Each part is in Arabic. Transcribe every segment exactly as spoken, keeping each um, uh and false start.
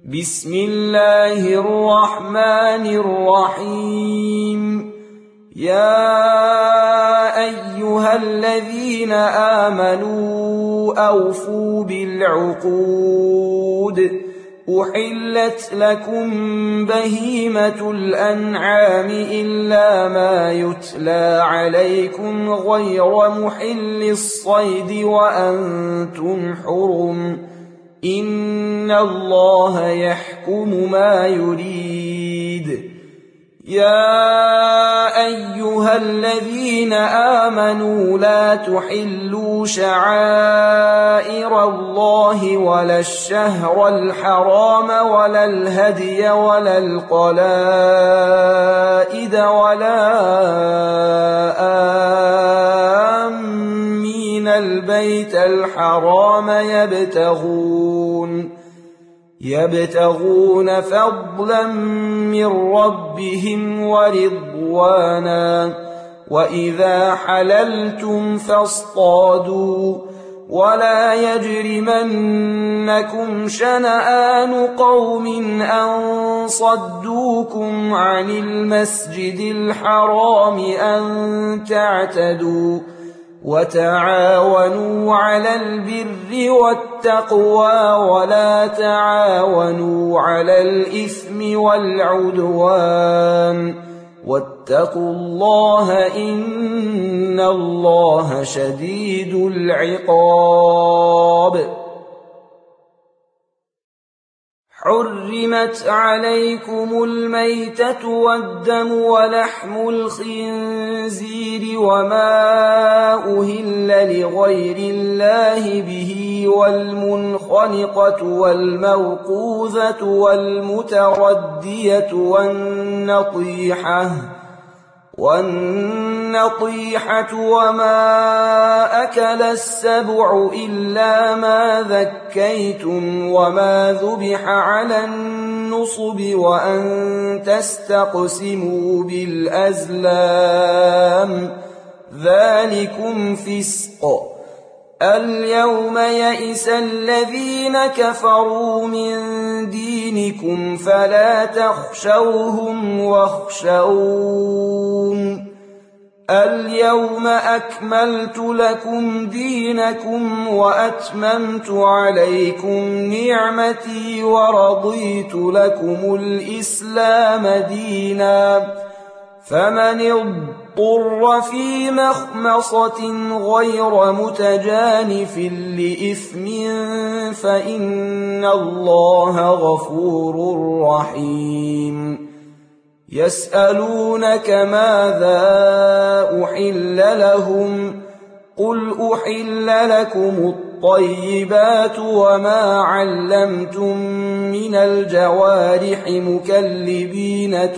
بسم الله الرحمن الرحيم. يا أيها الذين آمنوا أوفوا بالعقود، أحلت لكم بهيمة الأنعام إلا ما يتلى عليكم غير محل الصيد وأنتم حرم، إن الله يحكم ما يريد. يا أيها الذين آمنوا لا تحلوا شعائر الله ولا الشهر الحرام ولا الهدي ولا القلائد ولا آمين البيت الحرام يبتغون يبتغون فضلا من ربهم ورضوانا، وإذا حللتم فاصطادوا، ولا يجرمنكم شنآن قوم أن صدوكم عن المسجد الحرام أن تعتدوا، وتعاونوا على البر والتقوى ولا تعاونوا على الإثم والعدوان، واتقوا الله إن الله شديد العقاب. حرمت عليكم الميتة والدم ولحم الخنزير وما أهل لغير الله به، والمنخنقة والموقوذة والمتردية والنطيحة والنطيحة وما أكل السبع إلا ما ذكيتم وما ذبح على النصب وأن تستقسموا بالأزلام، ذلكم فسق. اليوم يئس الذين كفروا من دينكم فلا تخشوهم واخشون، اليوم أكملت لكم دينكم وأتممت عليكم نعمتي ورضيت لكم الإسلام دينا، فمن اضطر في مخمصة غير متجانف لإثم فإن الله غفور رحيم. يسألونك ماذا أحل لهم، قل أحل لكم الطيبات وما علمتم من الجوارح مكلبين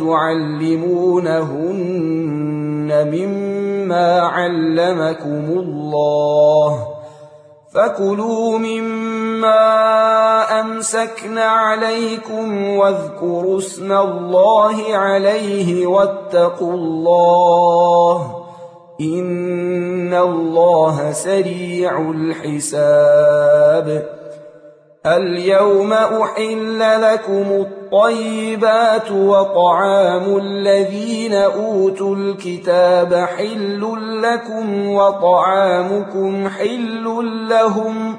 تعلمونهن مما علمكم الله، فكلوا مما أمسكن عليكم واذكروا اسم الله عليه واتقوا الله إن الله سريع الحساب. اليوم أحل لكم الطيبات وطعام الذين أوتوا الكتاب حل لكم وطعامكم حل لهم،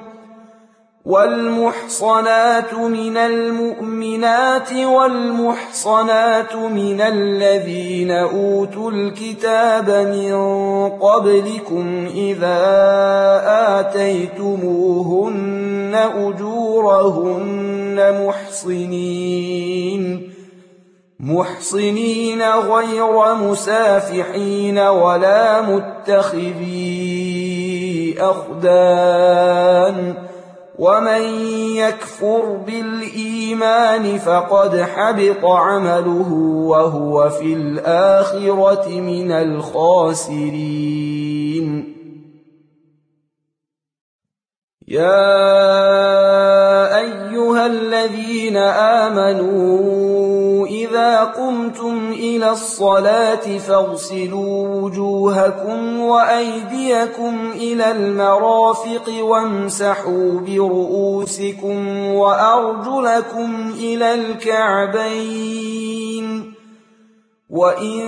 والمحصنات من المؤمنات والمحصنات من الذين أوتوا الكتاب من قبلكم إذا آتيتموهن أجورهن محصنين محصنين غير مسافحين ولا متخذي أخدان، ومن يكفر بالإيمان فقد حبط عمله وهو في الآخرة من الخاسرين. يا أيها أيها الذين آمنوا إذا قمتم إلى الصلاة فاغسلوا وجوهكم وأيديكم إلى المرافق وامسحوا برؤوسكم وأرجلكم إلى الكعبين وإن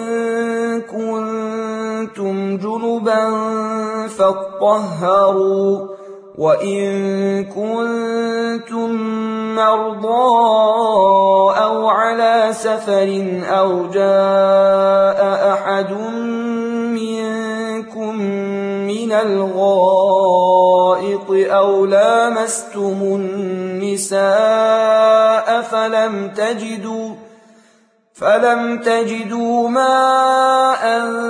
كنتم جنبا فاطهروا وإن كنتم مرضى أو على سفر أو جاء أحد منكم من الغائط أو لامستم النساء فلم تجدوا فلم تجدوا ماء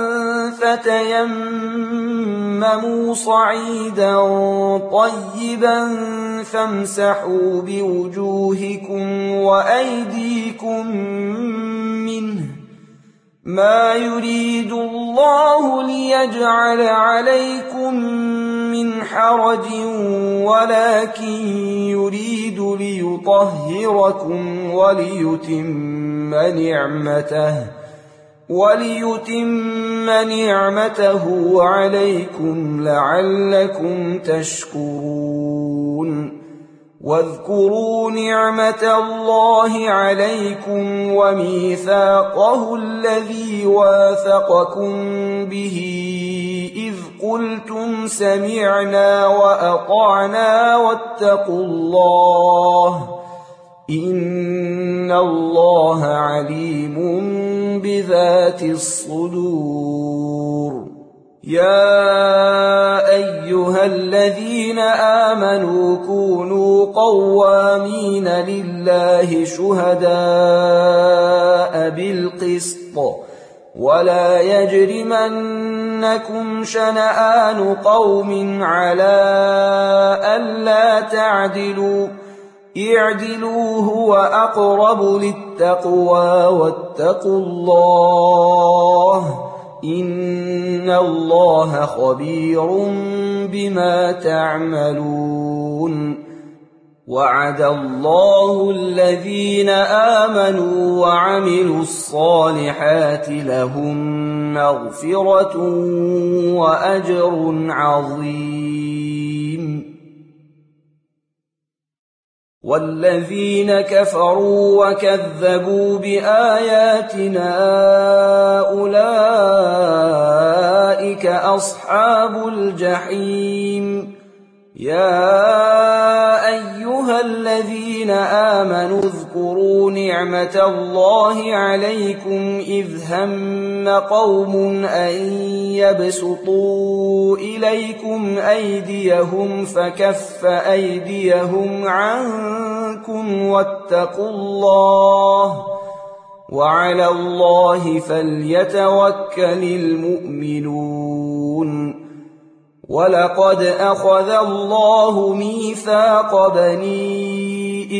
فتيمموا صعيدا طيبا فامسحوا بوجوهكم وأيديكم منه ما يريد الله ليجعل عليكم من حرج ولكن يريد ليطهركم وليتم نعمته وليتم نعمته عليكم لعلكم تشكرون واذكروا نعمة الله عليكم وميثاقه الذي واثقكم به إذ قلتم سمعنا وأطعنا واتقوا الله إن الله عليم بذات الصدور يا أيها الذين آمنوا كونوا قوامين لله شهداء بالقسط ولا يجرمنكم شنآن قوم على ألا تعدلوا اعدلوا هو أقرب للتقوى واتقوا الله إن الله خبير بما تعملون وعد الله الذين آمنوا وعملوا الصالحات لهم مغفرة وأجر عظيم والذين كفروا وكذبوا بآياتنا أولئك أصحاب الجحيم يا أيها الذين آمنوا اذكروا نعمة الله عليكم إذ هم قوم أن يبسطوا إليكم أيديهم فكف أيديهم عنكم واتقوا الله وعلى الله فليتوكل المؤمنون ولقد أخذ الله ميثاق بني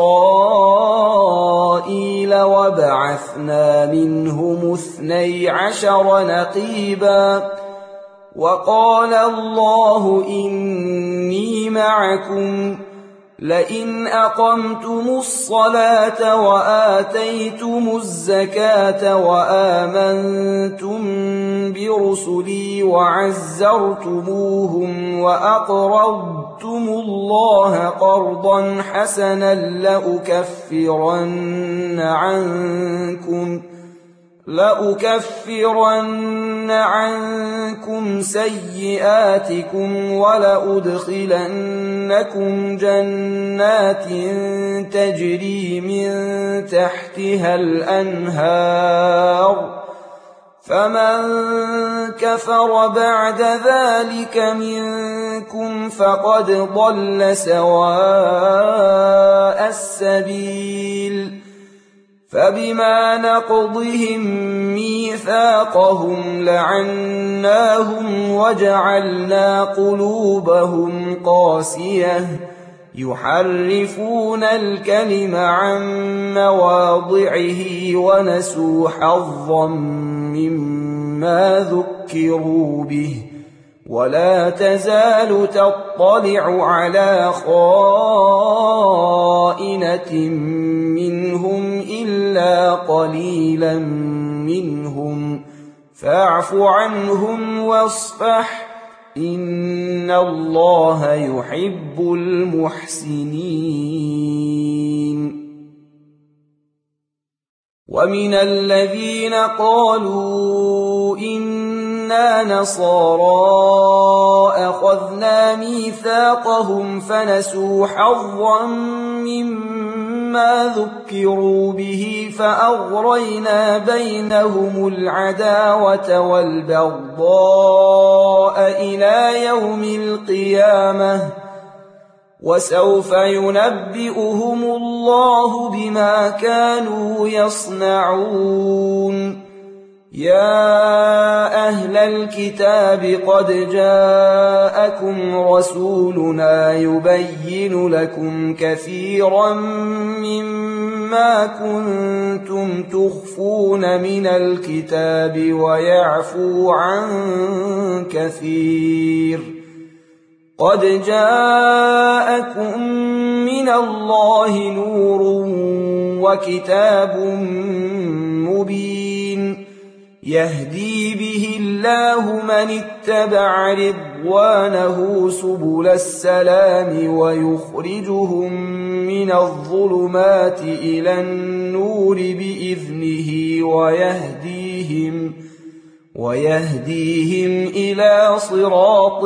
إسرائيل وبعثنا منهم اثني عشر نقيبا وقال الله إني معكم لئن أقمتم الصلاة وآتيتم الزكاة وآمنتم برسلي وعزرتموهم وأقرضتم الله قرضا حسنا لأكفرن عنكم لأكفرن عنكم سيئاتكم ولأدخلنكم جنات تجري من تحتها الأنهار فمن كفر بعد ذلك منكم فقد ضل سواء السبيل فبما نقضهم ميثاقهم لعناهم وجعلنا قلوبهم قاسية يحرفون الكلم عن مواضعه ونسوا حظا مما ذكروا به ولا تزال تطلع على خائنة منهم إلا قليلا منهم فاعف عنهم واصفح إن الله يحب المحسنين. ومن الذين قالوا إنا نصارى أخذنا ميثاقهم فنسوا حظا مما ذكروا به فأغرينا بينهم العداوة والبغضاء إلى يوم القيامة وسوف ينبئهم الله بما كانوا يصنعون. يا أهل الكتاب قد جاءكم رسولنا يبين لكم كثيرا مما كنتم تخفون من الكتاب ويعفو عن كثير. قد جاءكم من الله نور وكتاب مبين يهدي به الله من اتبع رضوانه سبل السلام ويخرجهم من الظلمات إلى النور بإذنه ويهديهم ويهديهم إلى صراط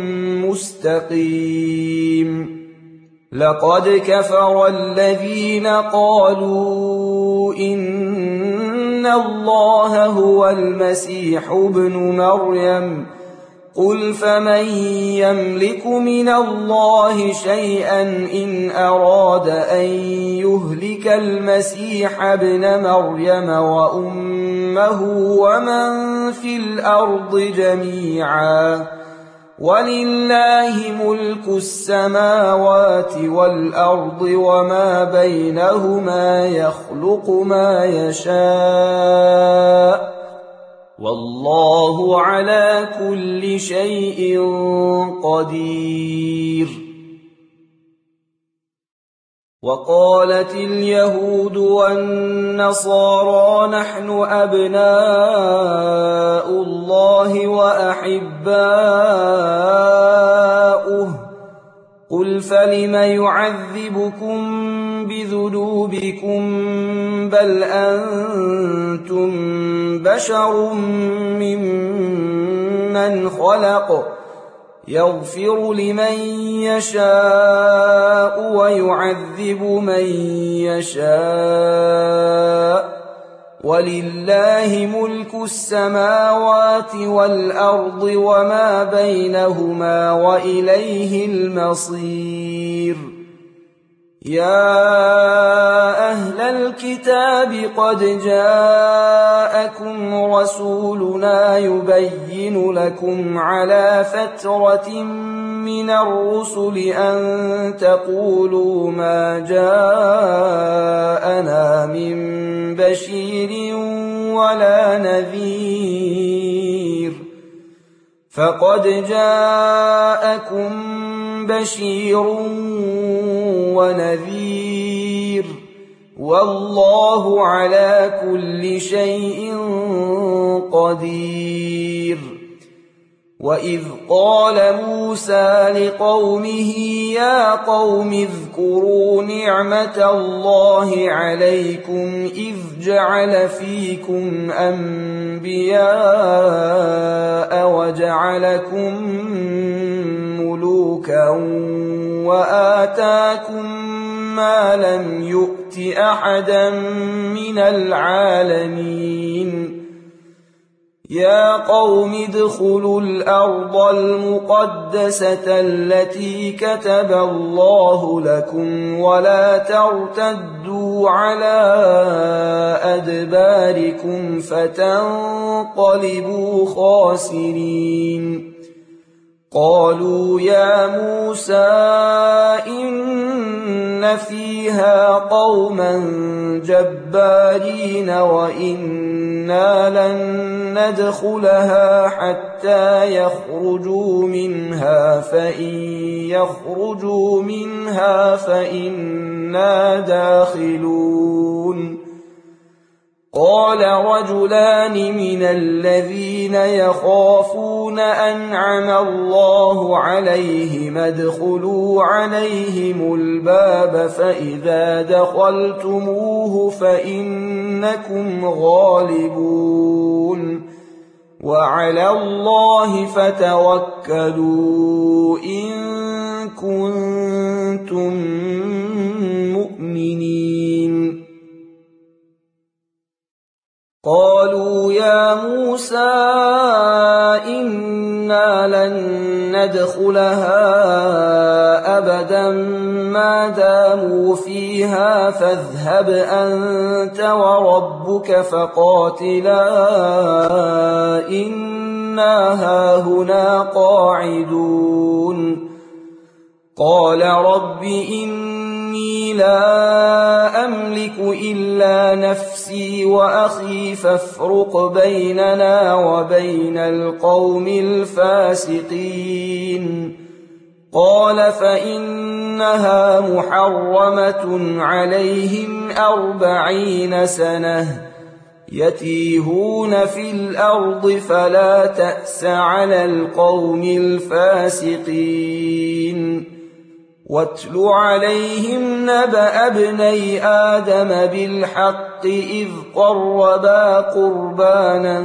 مستقيم. لقد كفر الذين قالوا إن الله هو المسيح ابن مريم قل فمن يملك من الله شيئا إن أراد أن يهلك المسيح ابن مريم وأمه ومن في الأرض جميعا ولله ملك السماوات والأرض وما بينهما يخلق ما يشاء والله على كل شيء قدير. وقالت اليهود والنصارى نحن أبناء الله وأحباؤه قل فلم يعذبكم بذنوبكم بل أنتم بشر ممن خلق يغفر لمن يشاء ويعذب من يشاء ولله ملك السماوات والأرض وما بينهما وإليه المصير. يا أهل الكتاب قد جاءكم رسولنا يبين لكم على فترة من الرسل أن تقولوا ما جاءنا من بشير ولا نذير فقد جاءكم بشير ونذير والله على كل شيء قدير. وإذ قال موسى لقومه يا قوم اذكروا نعمة الله عليكم إذ جعل فيكم أنبياء وجعلكم ملوكا وآتاكم ما لم يؤت أحدا من العالمين. يا قوم ادخلوا الأرض المقدسة التي كتب الله لكم ولا ترتدوا على أدباركم فتنقلبوا خاسرين. قالوا يا موسى إن فيها قوما جبارين وإنا لن ندخلها حتى يخرجوا منها فإن يخرجوا منها فإنا داخلون قال رجلان من الذين يخافون أنعم الله عليهم ادخلوا عليهم الباب فإذا دخلتموه فإنكم غالبون وعلى الله فتوكلوا إن كنتم مؤمنين قالوا يا موسى إنا لن ندخلها أبدا ما داموا فيها فاذهب أنت وربك فقاتلا إنا هاهنا قاعدون قال رب إني لا أملك إلا نفسي وأخي فافرق بيننا وبين القوم الفاسقين قال فإنها محرمة عليهم أربعين سنة يتيهون في الأرض فلا تأس على القوم الفاسقين واتل عليهم نبأ ابني آدم بالحق إذ قربا قربانا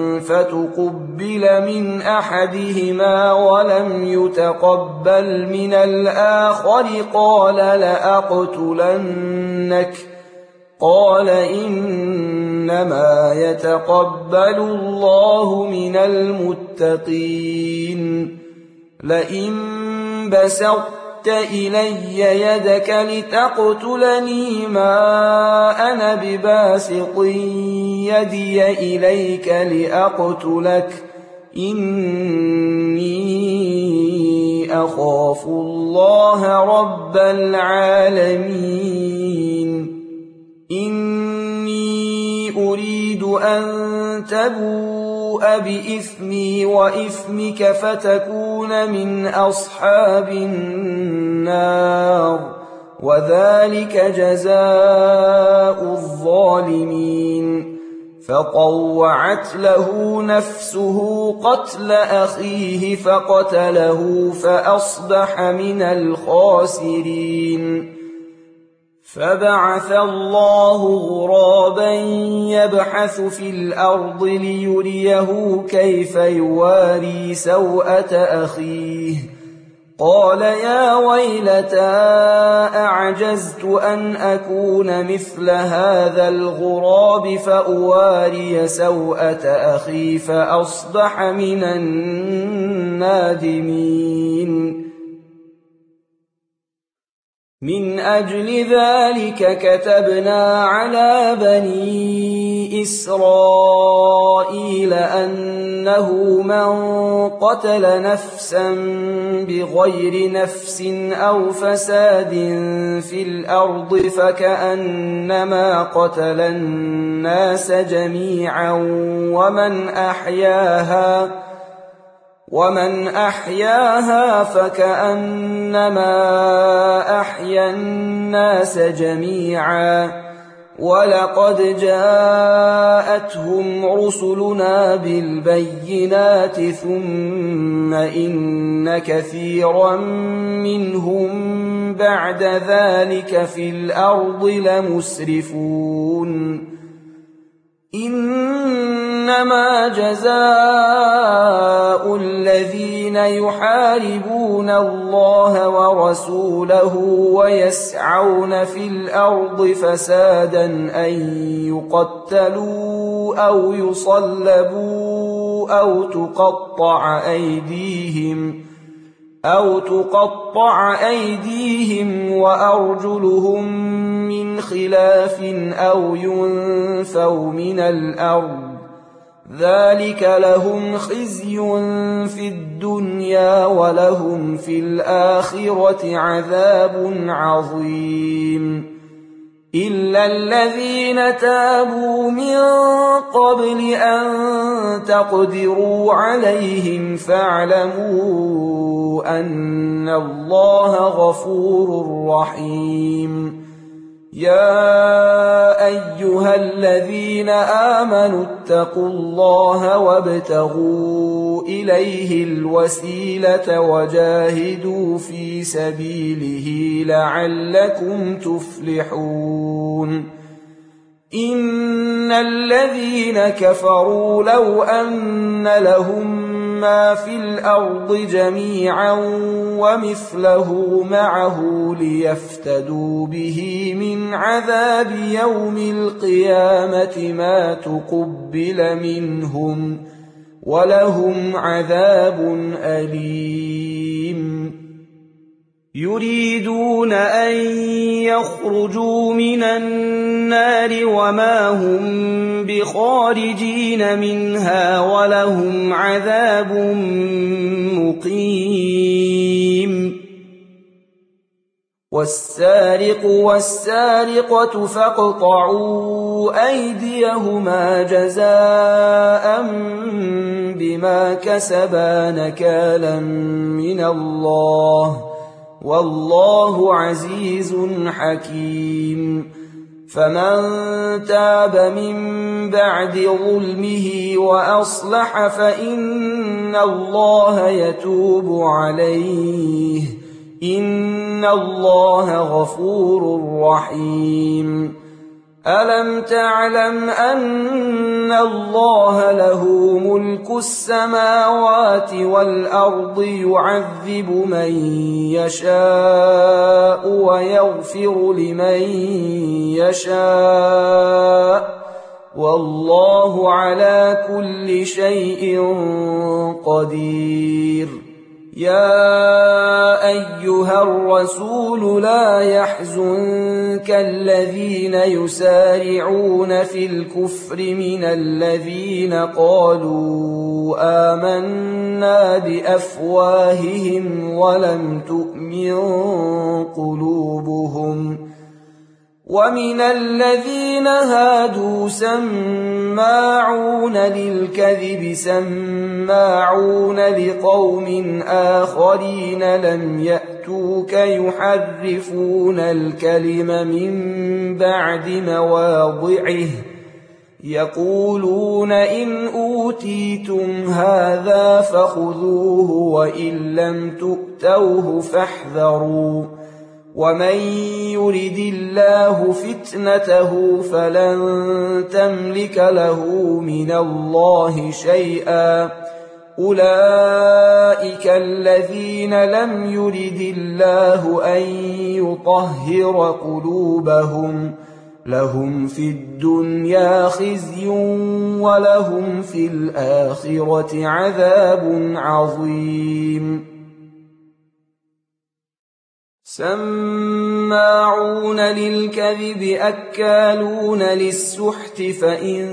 فتقبل من أحدهما ولم يتقبل من الآخر قال لأقتلنك قال إنما يتقبل الله من المتقين لئن بسطت إلي يدك لتقتلني ما أنا بباسط يدي إليك لأقتلك إني أخاف الله رب العالمين إني أريد أن تبوء بإثمي وإثمك فتكون من أصحاب النار وذلك جزاء الظالمين فطوعت له نفسه قتل أخيه فقتله فأصبح من الخاسرين فبعث الله غرابا يبحث في الأرض ليريه كيف يواري سوءة أخيه قال يا ويلتى أعجزت أن أكون مثل هذا الغراب فأواري سوءة أخي فأصبح من النادمين من أجل ذلك كتبنا على بني إسرائيل أنه من قتل نفسا بغير نفس أو فساد في الأرض فكأنما قتل الناس جميعا ومن أحياها ومن أحياها فكأنما أحيا الناس جميعا ولقد جاءتهم رسلنا بالبينات ثم إن كثيرا منهم بعد ذلك في الأرض لمسرفون إنما جزاء الذين يحاربون الله ورسوله ويسعون في الأرض فسادا أن يقتلوا أو يصلبوا أو تقطع أيديهم أو تقطع أيديهم وأرجلهم من خلاف أو ينفوا من الأرض ذلك لهم خزي في الدنيا ولهم في الآخرة عذاب عظيم إلا الذين تابوا من قبل أن تقدروا عليهم فاعلموا أن الله غفور رحيم يا أيها الذين آمنوا اتقوا الله وابتغوا إليه الوسيلة وجاهدوا في سبيله لعلكم تفلحون إن الذين كفروا لو أن لهم ما في الأرض جميعا ومثله معه ليفتدوا به من عذاب يوم القيامة ما تقبل منهم ولهم عذاب أليم يريدون أن يخرجوا من النار وما هم بخارجين منها ولهم عذاب مقيم والسارق والسارقة فاقطعوا أيديهما جزاء بما كسبا نكالا من الله والله عزيز حكيم فمن تاب من بعد ظلمه وأصلح فإن الله يتوب عليه إن الله غفور رحيم ألم تعلم أن الله له ملك السماوات والأرض يعذب من يشاء ويغفر لمن يشاء والله على كل شيء قدير يا أيها الرسول لا يحزنك الذين يسارعون في الكفر من الذين قالوا آمنا بأفواههم ولم تؤمن قلوبهم ومن الذين هادوا سماعون للكذب سماعون لقوم آخرين لم يأتوك يحرفون الكلم من بعد مواضعه يقولون إن أوتيتم هذا فخذوه وإن لم تؤتوه فاحذروا ومن يرد الله فتنته فلن تملك له من الله شيئا أولئك الذين لم يرد الله أن يطهر قلوبهم لهم في الدنيا خزي ولهم في الآخرة عذاب عظيم سماعون للكذب أكالون للسحت فإن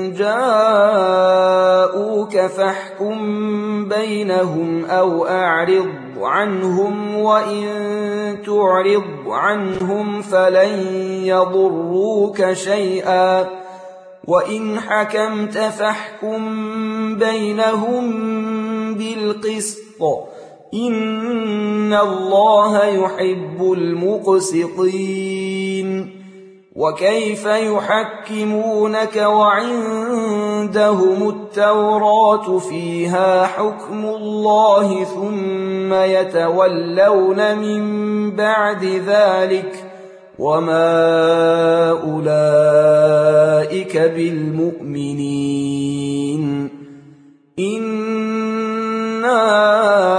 جاءوك فاحكم بينهم أو أعرض عنهم وإن تعرض عنهم فلن يضروك شيئا وإن حكمت فاحكم بينهم بالقسط إن الله يحب المقسطين وكيف يحكمونك وعندهم التوراة فيها حكم الله ثم يتولون من بعد ذلك وما أولئك بالمؤمنين إنا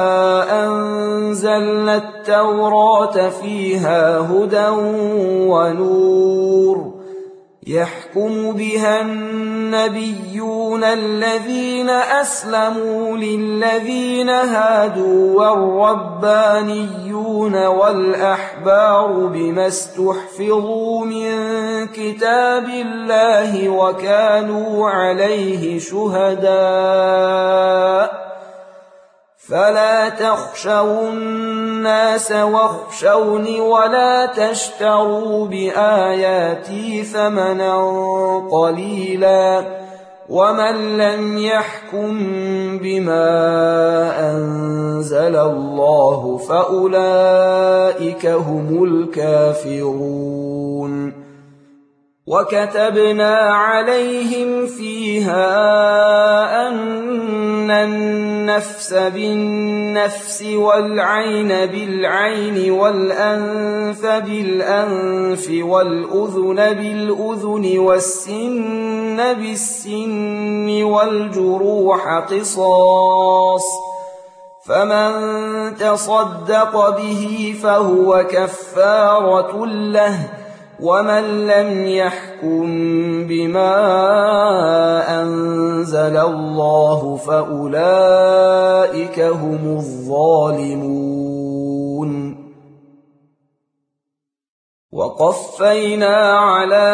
أنزلنا التوراة فيها هدى ونور يحكم بها النبيون الذين أسلموا للذين هادوا والربانيون والأحبار بما استحفظوا من كتاب الله وكانوا عليه شهداء فلا تخشوا الناس واخشوني ولا تشتروا بآياتي ثمنا قليلا ومن لم يحكم بما أنزل الله فأولئك هم الكافرون. وكتبنا عليهم فيها أن النفس بالنفس والعين بالعين والأنف بالأنف والأذن بالأذن والسن بالسن والجروح قصاص فمن تصدق به فهو كفارة له ومن لم يحكم بما أنزل الله فأولئك هم الظالمون. وقفينا على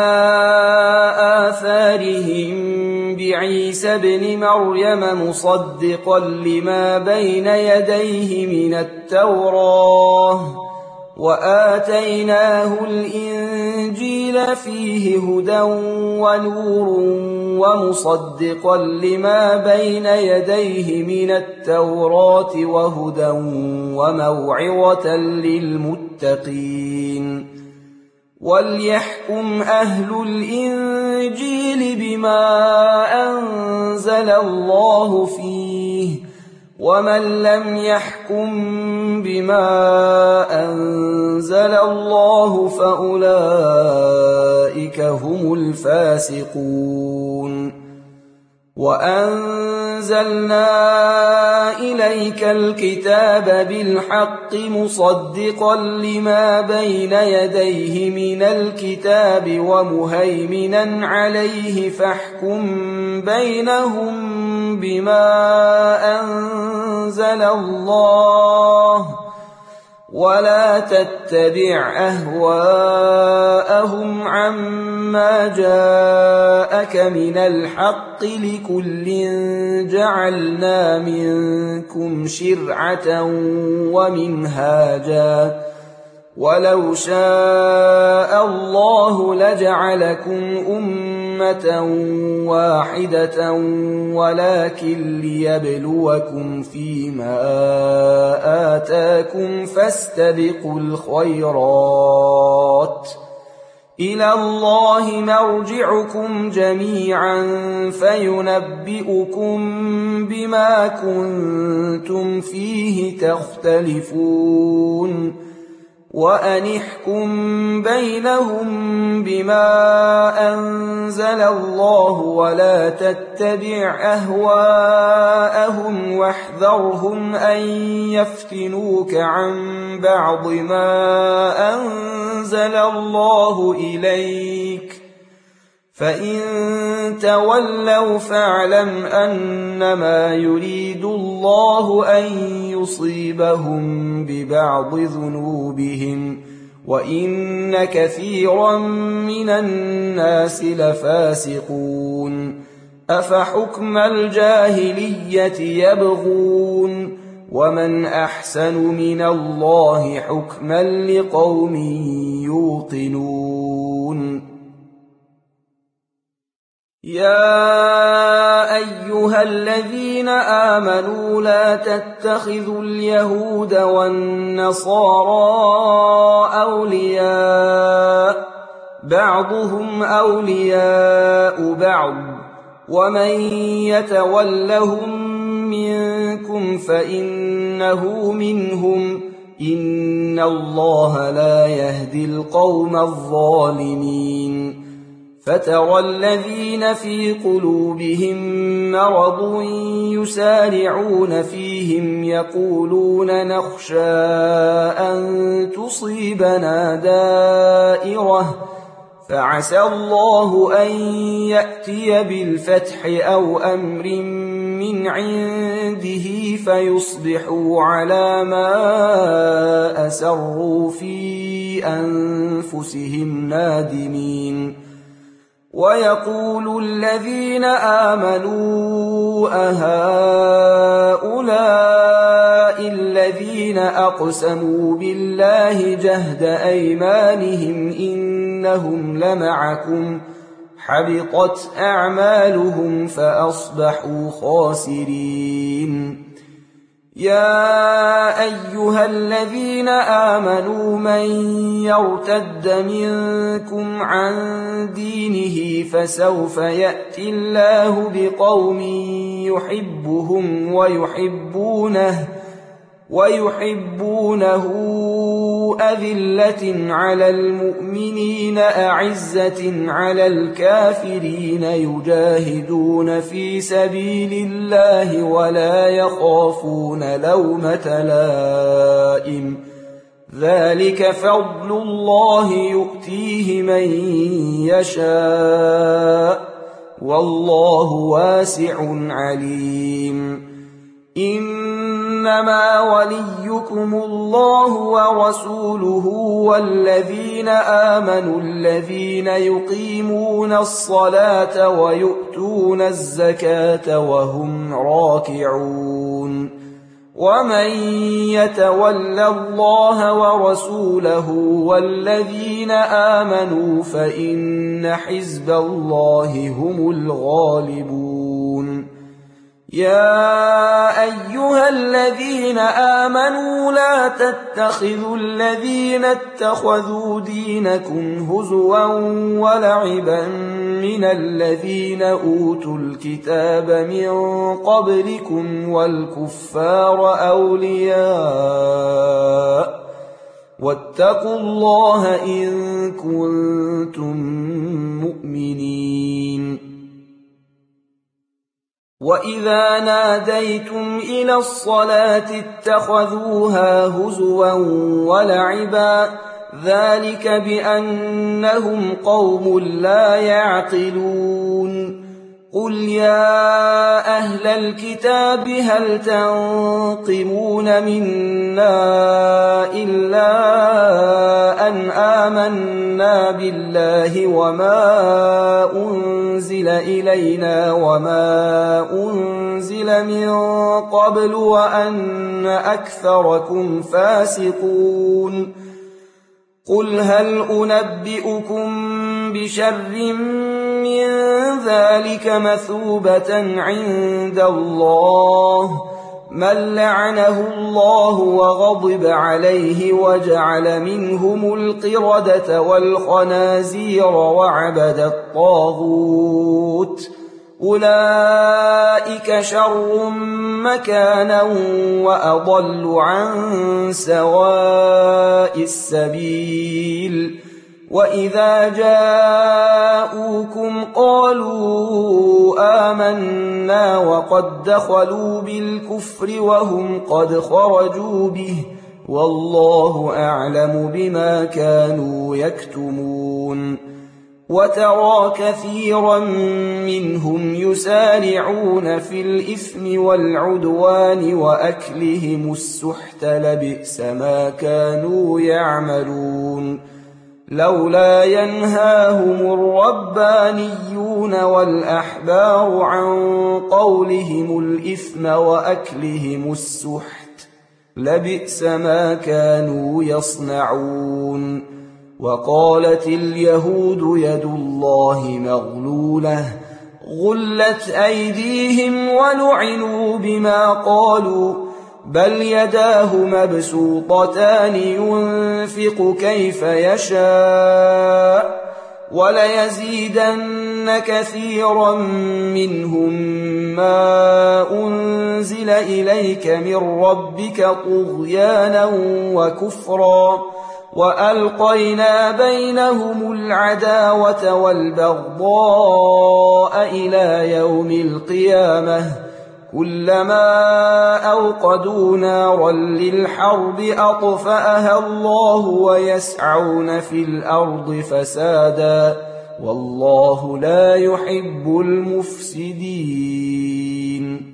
آثارهم بعيسى ابن مريم مصدقا لما بين يديه من التوراة وآتيناه الإنجيل فيه هدى ونور ومصدقا لما بين يديه من التوراة وهدى وموعظة للمتقين. وليحكم أهل الإنجيل بما أنزل الله فيه ومن لم يحكم بما أنزل الله فأولئك هم الفاسقون. وأنزلنا إليك الكتاب بالحق مصدقا لما بين يديه من الكتاب ومهيمنا عليه فاحكم بينهم بما أنزل الله ولا تتبع أهواءهم عما جاءك من الحق لكل جعلنا منكم شرعة ومنهاجا ولو شاء الله لجعلكم أمة واحدة ولكن ليبلوكم فيما آتاكم فاستبقوا الخيرات إلى الله مرجعكم جميعا فينبئكم بما كنتم فيه تختلفون. وأن احكم بينهم بما أنزل الله ولا تتبع أهواءهم واحذرهم أن يفتنوك عن بعض ما أنزل الله إليك فإن تولوا فاعلم أنما يريد الله أن يصيبهم ببعض ذنوبهم وإن كثيرا من الناس لفاسقون. أفحكم الجاهلية يبغون ومن أحسن من الله حكما لقوم يوقنون. يا أيها الذين آمنوا لا تتخذوا اليهود والنصارى أولياء بعضهم أولياء بعض ومن يتولهم منكم فإنه منهم إن الله لا يهدي القوم الظالمين. فترى الذين في قلوبهم مرض يسارعون فيهم يقولون نخشى أن تصيبنا دائرة فعسى الله أن يأتي بالفتح أو أمر من عنده فيصبحوا على ما أسروا في أنفسهم نادمين. ويقول الذين آمنوا أهؤلاء الذين أقسموا بالله جهد أيمانهم إنهم لمعكم حبطت أعمالهم فأصبحوا خاسرين. يا أيها الذين آمنوا من يرتد منكم عن دينه فسوف يأتي الله بقوم يحبهم ويحبونه ويحبونه أذلة على المؤمنين أعزة على الكافرين يجاهدون في سبيل الله ولا يخافون لومة لائم ذلك فضل الله يؤتيه من يشاء والله واسع عليم. إنما وليكم الله ورسوله والذين آمنوا الذين يقيمون الصلاة ويؤتون الزكاة وهم راكعون. ومن يتول الله ورسوله والذين آمنوا فإن حزب الله هم الغالبون. يا أيها الذين آمنوا لا تتخذوا الذين اتخذوا دينكم هزوا ولعبا من الذين أوتوا الكتاب من قبلكم والكفار أولياء واتقوا الله إن كنتم مؤمنين. وإذا ناديتم إلى الصلاة اتخذوها هزوا ولعبا ذلك بأنهم قوم لا يعقلون. قل يا أهل الكتاب هل تنقمون منا إلا أن آمنا بالله وما أنزل إلينا وما أنزل من قبل وأن أكثركم فاسقون. قل هل أنبئكم بشر من ذلك مثوبة عند الله من لعنه الله وغضب عليه وجعل منهم القردة والخنازير وعبد الطاغوت أولئك شر مكانا وأضل عن سواء السبيل. وإذا جاءوكم قالوا آمنا وقد دخلوا بالكفر وهم قد خرجوا به والله أعلم بما كانوا يكتمون. وترى كثيرا منهم يسارعون في الإثم والعدوان وأكلهم السحت لبئس ما كانوا يعملون. لولا ينهاهم الربانيون والأحبار عن قولهم الإثم وأكلهم السحت لبئس ما كانوا يصنعون. وقالت اليهود يد الله مغلولة غلت أيديهم ولعنوا بما قالوا بل يداه مبسوطتان ينفق كيف يشاء وليزيدن كثيرا منهم ما أنزل إليك من ربك طغيانا وكفرا وألقينا بينهم العداوة والبغضاء إلى يوم القيامة كلما أوقدوا نارا للحرب أطفأها الله ويسعون في الأرض فسادا والله لا يحب المفسدين.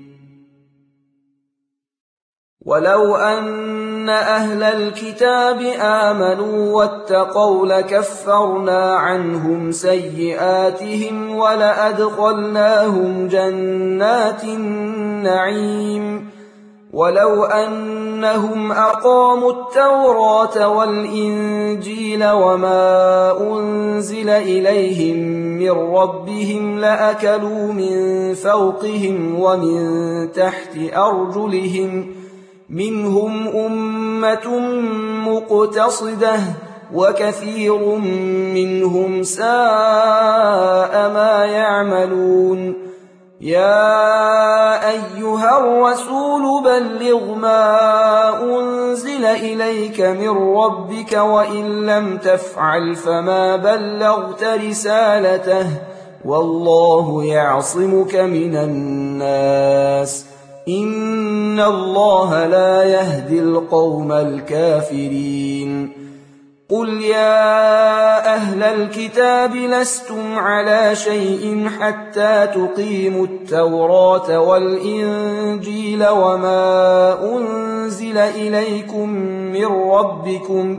ولو أن أهل الكتاب آمنوا واتقوا لكفرنا عنهم سيئاتهم ولأدخلناهم جنات النعيم ولو أنهم أقاموا التوراة والإنجيل وما أنزل إليهم من ربهم لأكلوا من فوقهم ومن تحت أرجلهم منهم أمة مقتصدة وكثير منهم ساء ما يعملون. يا أيها الرسول بلغ ما أنزل إليك من ربك وإن لم تفعل فما بلغت رسالته والله يعصمك من الناس إن الله لا يهدي القوم الكافرين. قل يا أهل الكتاب لستم على شيء حتى تقيموا التوراة والإنجيل وما أنزل إليكم من ربكم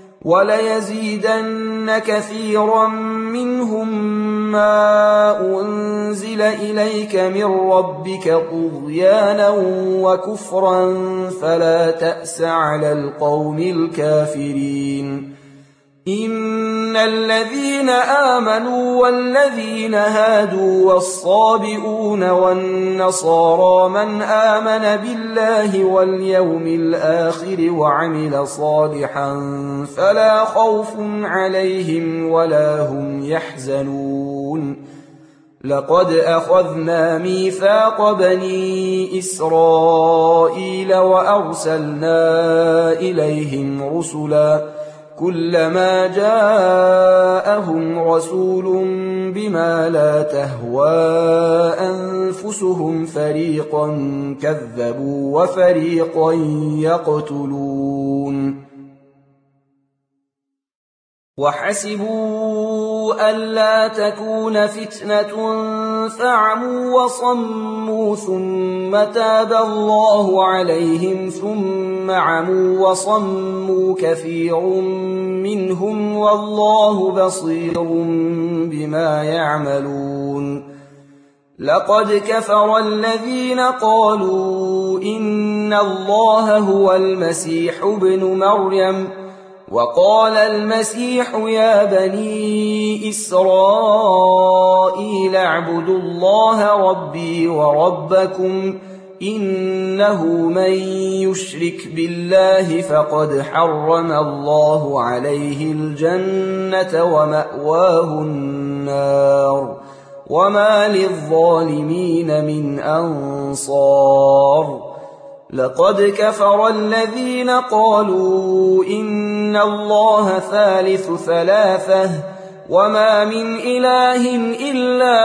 وليزيدن كثيرا منهم ما أنزل إليك من ربك طغيانا وكفرا فلا تأس على القوم الكافرين. إن الذين آمنوا والذين هادوا والصابئون والنصارى من آمن بالله واليوم الآخر وعمل صالحا فلا خوف عليهم ولا هم يحزنون. لقد أخذنا ميثاق بني إسرائيل وأرسلنا إليهم رسلا كلما جاءهم رسول بما لا تهوى أنفسهم فريقا كذبوا وفريقا يقتلون. وحسبوا ألا تكون فتنة فعموا وصموا ثم تاب الله عليهم ثم عموا وصموا كثير منهم والله بصير بما يعملون. لقد كفر الذين قالوا إن الله هو المسيح ابن مريم وقال المسيح يا بني إسرائيل اعبدوا الله ربي وربكم إنه من يشرك بالله فقد حرم الله عليه الجنة ومأواه النار وما للظالمين من أنصار. لقد كفر الذين قالوا إن الله ثالث ثلاثة وما من إله إلا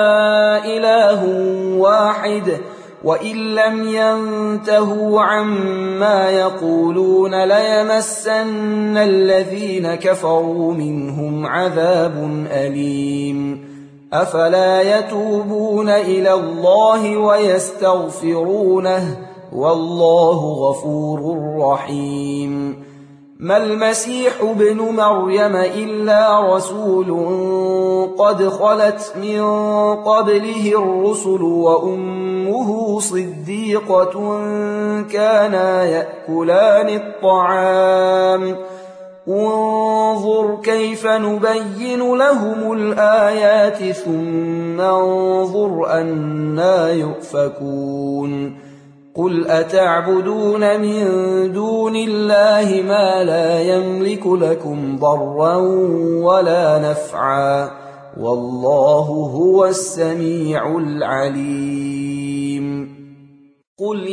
إله واحد وإن لم ينتهوا عما يقولون ليمسن الذين كفروا منهم عذاب أليم. أفلا يتوبون إلى الله ويستغفرونه والله غفور رحيم. ما المسيح ابن مريم إلا رسول قد خلت من قبله الرسل وأمه صديقة كانا يأكلان الطعام انظر كيف نبين لهم الآيات ثم انظر أنى يؤفكون. قل أتعبدون من دون الله ما لا يملك لكم ضرا ولا نفعا والله هو السميع العليم. قل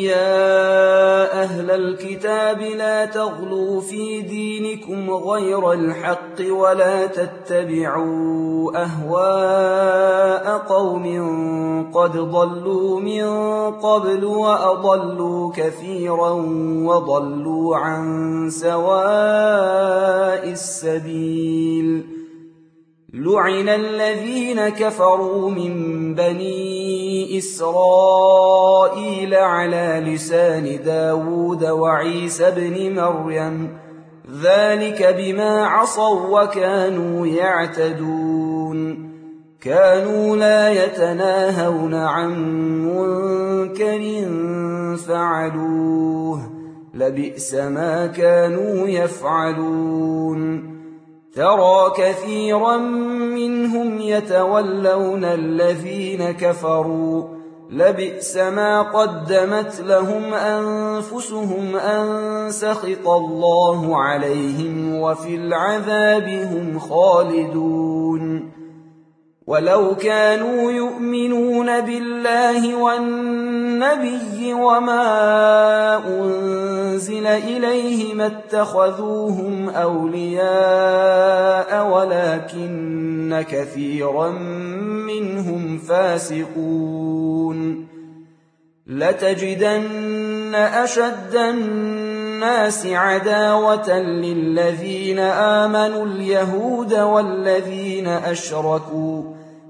يا أهل الكتاب لا تغلوا في دينكم غير الحق ولا تتبعوا أهواء قوم قد ضلوا من قبل وأضلوا كثيرا وضلوا عن سواء السبيل لعن الذين كفروا من بني إسرائيل على لسان داود وعيسى بن مريم ذلك بما عصوا وكانوا يعتدون كانوا لا يتناهون عن منكر فعلوه لبئس ما كانوا يفعلون ترى كثيرا منهم يتولون الذين كفروا لبئس ما قدمت لهم أنفسهم أن سخط الله عليهم وفي العذاب هم خالدون ولو كانوا يؤمنون بالله والنبي وما أنزل إليه ما اتخذوهم أولياء ولكن كثيرا منهم فاسقون لتجدن أشد الناس عداوة للذين آمنوا اليهود والذين أشركوا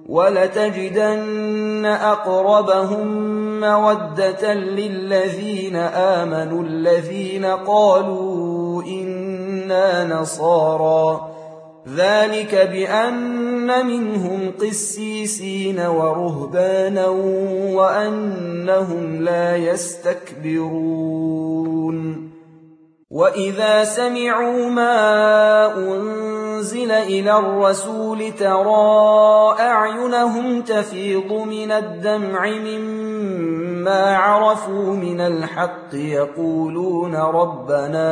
ولتجدن أقربهم مودة للذين آمنوا الذين قالوا إنا نصارى ذلك بأن منهم قسيسين ورهبانا وأنهم لا يستكبرون وإذا سمعوا ما أنزل إلى الرسول ترى أعينهم تفيض من الدمع مما عرفوا من الحق يقولون ربنا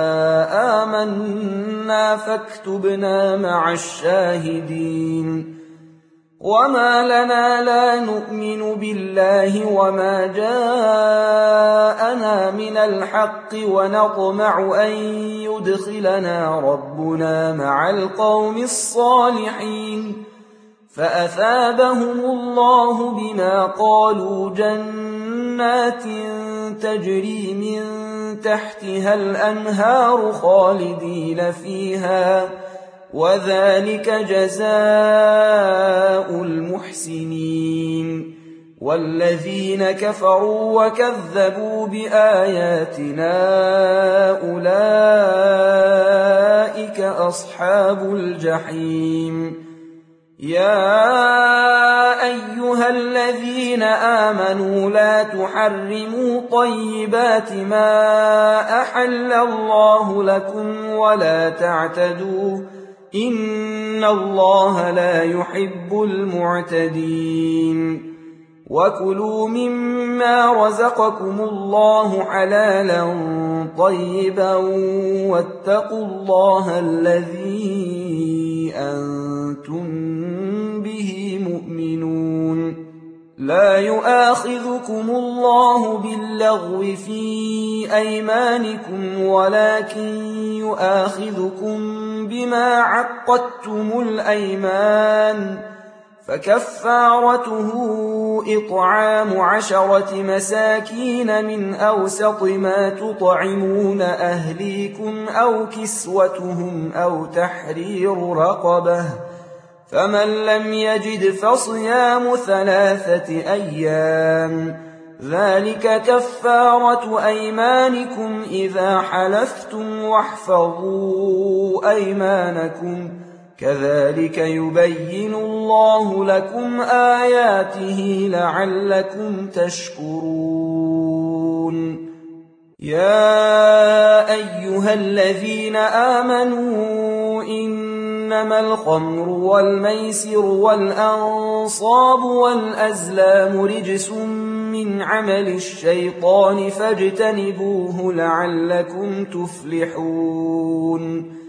آمنا فاكتبنا مع الشاهدين وما لنا لا نؤمن بالله وما جاءنا من الحق ونطمع أن يدخلنا ربنا مع القوم الصالحين فأثابهم الله بما قالوا جنات تجري من تحتها الأنهار خالدين فيها وذلك جزاء المحسنين والذين كفروا وكذبوا بآياتنا أولئك أصحاب الجحيم يا أيها الذين آمنوا لا تحرموا طيبات ما أحل الله لكم ولا تعتدوا إن الله لا يحب المعتدين وكلوا مما رزقكم الله حلالا طيبا واتقوا الله الذي أنتم به مؤمنون لا يؤاخذكم الله باللغو في أيمانكم ولكن يؤاخذكم بما عقدتم الأيمان فكفارته إطعام عشرة مساكين من أوسط ما تطعمون أهليكم أو كسوتهم أو تحرير رقبة فمن لم يجد فصيام ثلاثة أيام ذلك كفارة أيمانكم إذا حلفتم واحفظوا أيمانكم كذلك يبين الله لكم آياته لعلكم تشكرون يا أيها الذين آمنوا إنما الخمر والميسر والأنصاب والأزلام رجس من عمل الشيطان فاجتنبوه لعلكم تفلحون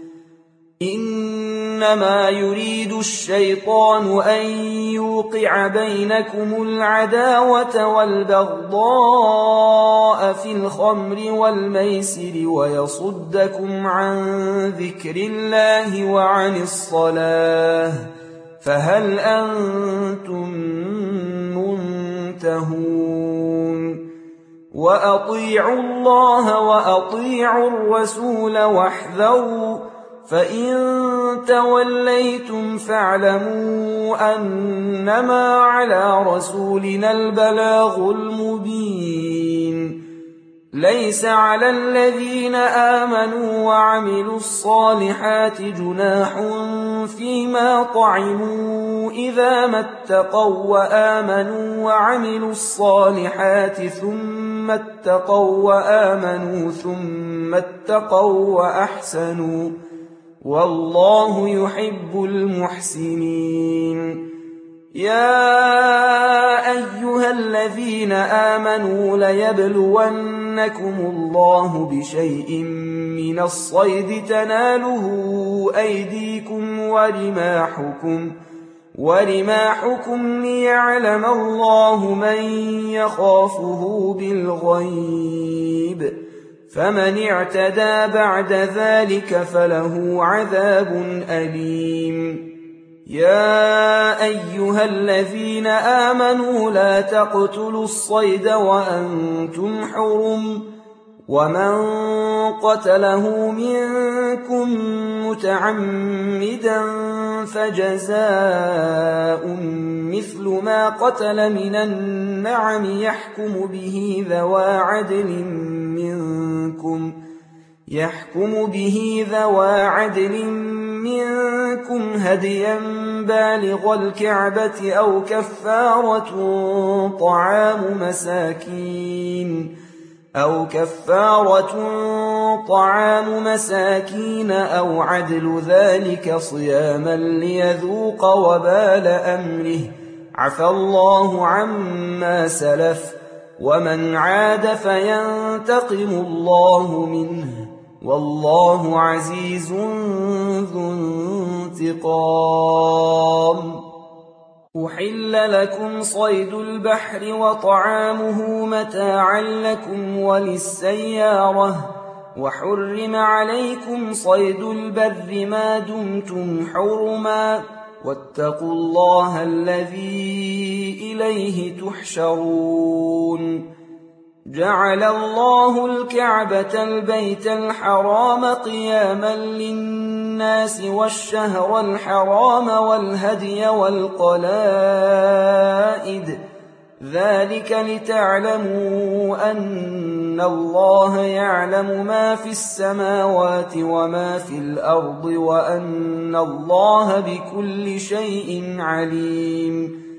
إنما يريد الشيطان أن يوقع بينكم العداوة والبغضاء في الخمر والميسر ويصدكم عن ذكر الله وعن الصلاة فهل أنتم منكرون تنتهون وأطيعوا الله وأطيعوا الرسول واحذروا فإن توليتم فاعلموا أنما على رسولنا البلاغ المبين ليس على الذين آمنوا وعملوا الصالحات جناح فيما طعموا إذا ما اتقوا وآمنوا وعملوا الصالحات ثم اتقوا وآمنوا ثم اتقوا وأحسنوا والله يحب المحسنين يا أيها الذين آمنوا ليبلونكم الله بشيء من الصيد تناله أيديكم ورماحكم ورماحكم ليعلم الله من يخافه بالغيب فمن اعتدى بعد ذلك فله عذاب أليم يا أيها الذين آمنوا لا تقتلوا الصيد وأنتم حرم ومن قتله منكم متعمدا فجزاء مثل ما قتل من النعم يحكم به ذوى عدل منكم يحكم به ذوى عدل منكم هديا بالغ الكعبة أو كفارة طعام مساكين أو كفارة طعام مساكين أو عدل ذلك صياما ليذوق وبال أمره عفى الله عما سلف ومن عاد فينتقم الله منه والله عزيز ذو انتقام أحل لكم صيد البحر وطعامه متاعا لكم وللسيارة وحرم عليكم صيد البر ما دمتم حرما واتقوا الله الذي إليه تحشرون جعل الله الكعبة البيت الحرام قياما للناس والشهر الحرام والهدي والقلائد ذلك لتعلموا أن الله يعلم ما في السماوات وما في الأرض وأن الله بكل شيء عليم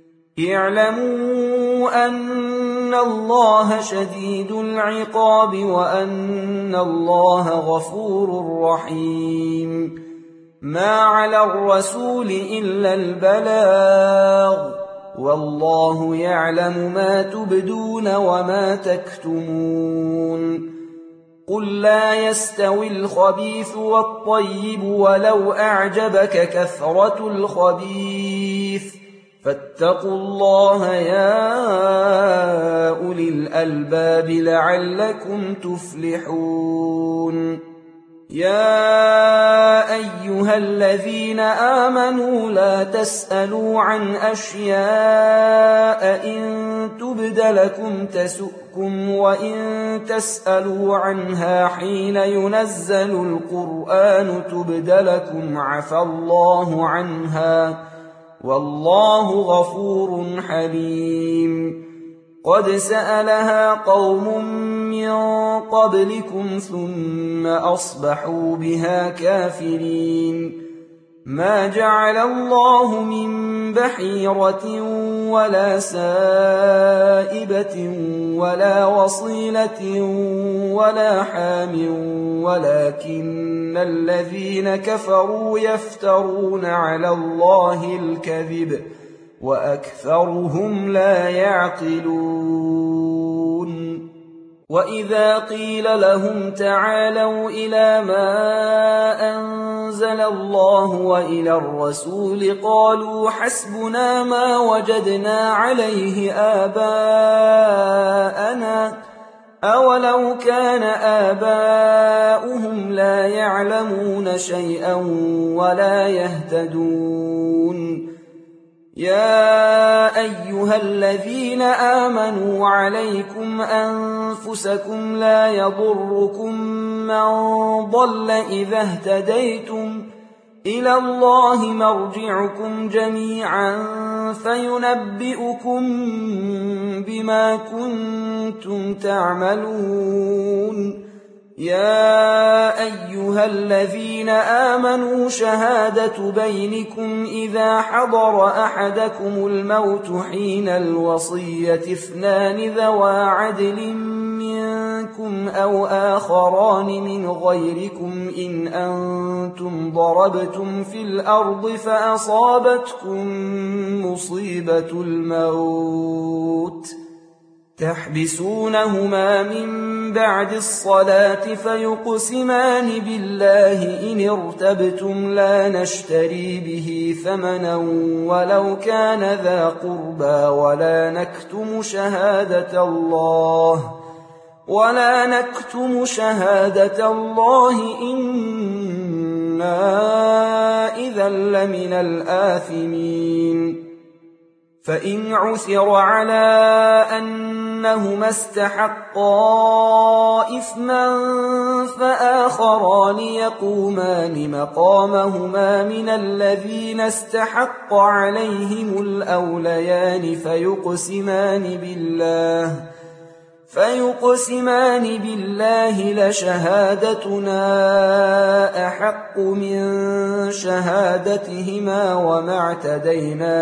اعلموا أن الله شديد العقاب وأن الله غفور رحيم ما على الرسول إلا البلاغ والله يعلم ما تبدون وما تكتمون قل لا يستوي الخبيث والطيب ولو أعجبك كثرة الخبيث فاتقوا الله يا أولي الألباب لعلكم تفلحون يا أيها الذين آمنوا لا تسألوا عن أشياء إن تبد لكم تسؤكم وإن تسألوا عنها حين ينزل القرآن تبد لكم عفى الله عنها والله غفور حليم قد سألها قوم من قبلكم ثم أصبحوا بها كافرين ما جعل الله من بحيرة ولا سائبة ولا وصيلة ولا حام ولكن الذين كفروا يفترون على الله الكذب وأكثرهم لا يعقلون وإذا قيل لهم تعالوا إلى ما أنزل الله وإلى الرسول قالوا حسبنا ما وجدنا عليه آباءنا أولو كان آباؤهم لا يعلمون شيئا ولا يهتدون يا أيها الذين آمنوا عليكم أنفسكم لا يضركم من ضل إذا اهتديتم إلى الله مرجعكم جميعا فينبئكم بما كنتم تعملون يا أيها الذين آمنوا شهادة بينكم إذا حضر أحدكم الموت حين الوصية اثنان ذوى عدل منكم أو آخران من غيركم إن أنتم ضربتم في الأرض فأصابتكم مصيبة الموت تحبسونهما من بعد الصلاة فيقسمان بالله إن ارتبتم لا نشتري به ثمنا ولو كان ذا قربى ولا نكتم شهادة الله ولا نكتم شهادة الله إنا إذا لمن الآثمين فإن عثر على أنهما استحقا إثما فآخران يقومان مقامهما من الذين استحق عليهم الأوليان فيقسمان بالله فيقسمان بالله لشهادتنا أحق من شهادتهما وما اعتدينا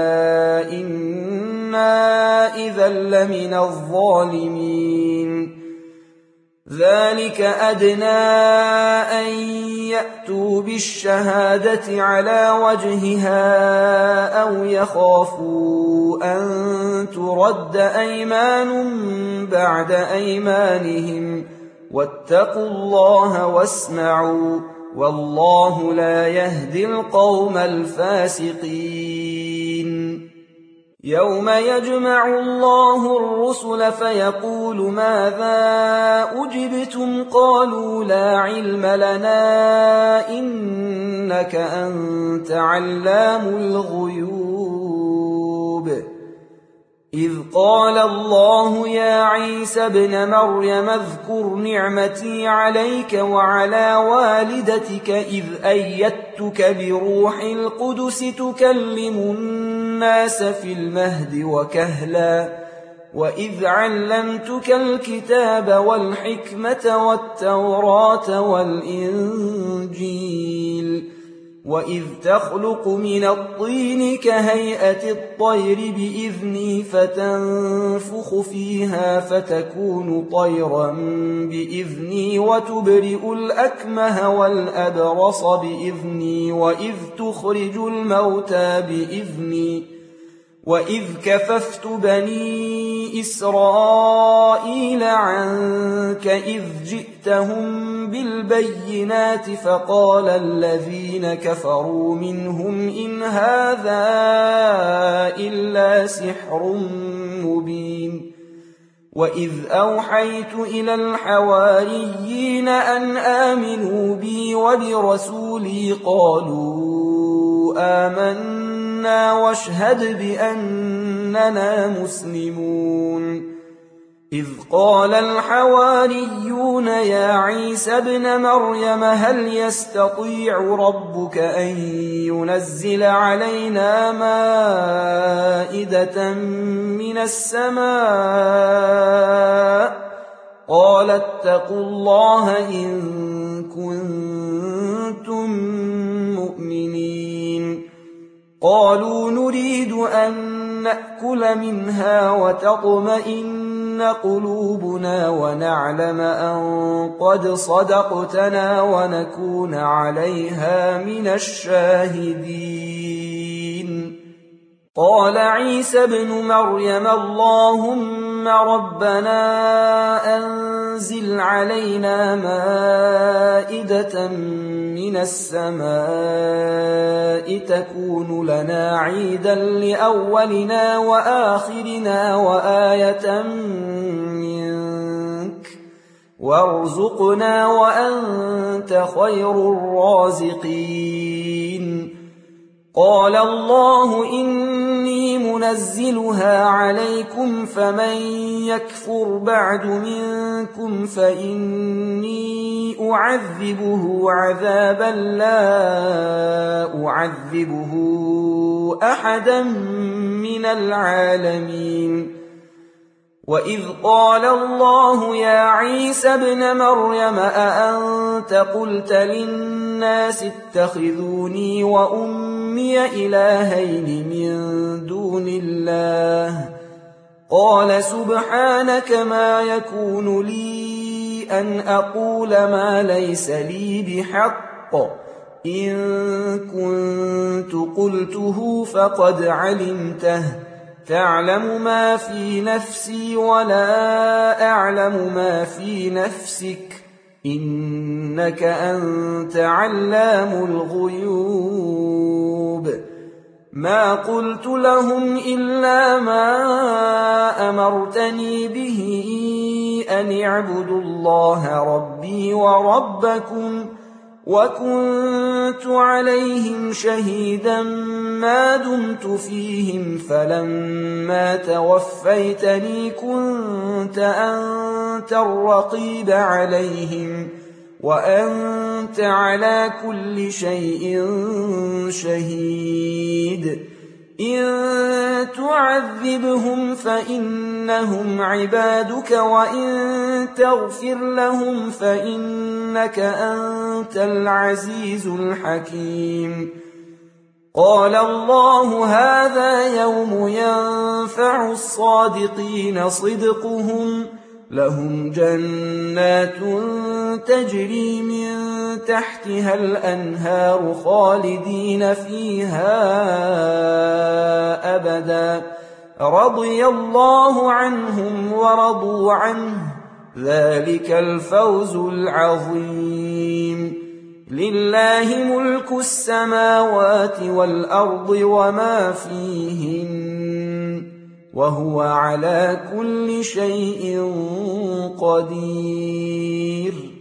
إنا إذا لمن الظالمين ذلك أدنى أن يأتوا بالشهادة على وجهها أو يخافوا أن ترد أيمان بعد أيمانهم واتقوا الله واسمعوا والله لا يهدي القوم الفاسقين يوم يجمع الله الرسل فيقول ماذا أجبتم قالوا لا علم لنا إنك أنت علام الغيوب إذ قال الله يا عيسى ابن مريم اذكر نعمتي عليك وعلى والدتك إذ أيدتك بروح القدس تكلم الناس في المهد وكهلا وإذ علمتك الكتاب والحكمة والتوراة والإنجيل وإذ تخلق من الطين كهيئة الطير بإذني فتنفخ فيها فتكون طيرا بإذني وتبرئ الأكمه والأبرص بإذني وإذ تخرج الموتى بإذني وإذ كففت بني إسرائيل عنك إذ جئتهم بالبينات فقال الذين كفروا منهم إن هذا إلا سحر مبين وإذ أوحيت إلى الحواريين أن آمنوا بي وبرسولي قالوا آمنا واشهد بأننا مسلمون إذ قال الحواريون يا عيسى ابن مريم هل يستطيع ربك أن ينزل علينا مائدة من السماء قال اتقوا الله إن كنتم مؤمنين قالوا نريد أن نأكل منها وتطمئن قلوبنا ونعلم أن قد صدقتنا ونكون عليها من الشاهدين قال عيسى ابن مريم اللهم ربنا أنزل علينا مائدة من السماء تكون لنا عيدا لأولنا وآخرنا وآية منك وارزقنا وأنت خير الرازقين قال الله إن إني منزلها عليكم فمن يكفر بعد منكم فإني أعذبه عذابا لا أعذبه أحدا من العالمين. وإذ قال الله يا عيسى ابن مريم أأنت قلت للناس اتخذوني وأمي إلهين من دون الله قال سبحانك ما يكون لي أن أقول ما ليس لي بحق إن كنت قلته فقد علمته تعلم ما في نفسي ولا أعلم ما في نفسك إنك أنت علام الغيوب. ما قلت لهم إلا ما أمرتني به أن اعبدوا الله ربي وربكم وكنت عليهم شهيدا ما دمت فيهم فلما توفيتني كنت أنت الرقيب عليهم وأنت على كل شيء شهيد. إن تعذبهم فإنهم عبادك وإن تغفر لهم فإنك أنت العزيز الحكيم. قال الله هذا يوم ينفع الصادقين صدقهم لهم جنات تجري من تحتها الأنهار خالدين فيها أبدا رضي الله عنهم ورضوا عنه ذلك الفوز العظيم. لله ملك السماوات والأرض وما فيهن وهو على كل شيء قدير.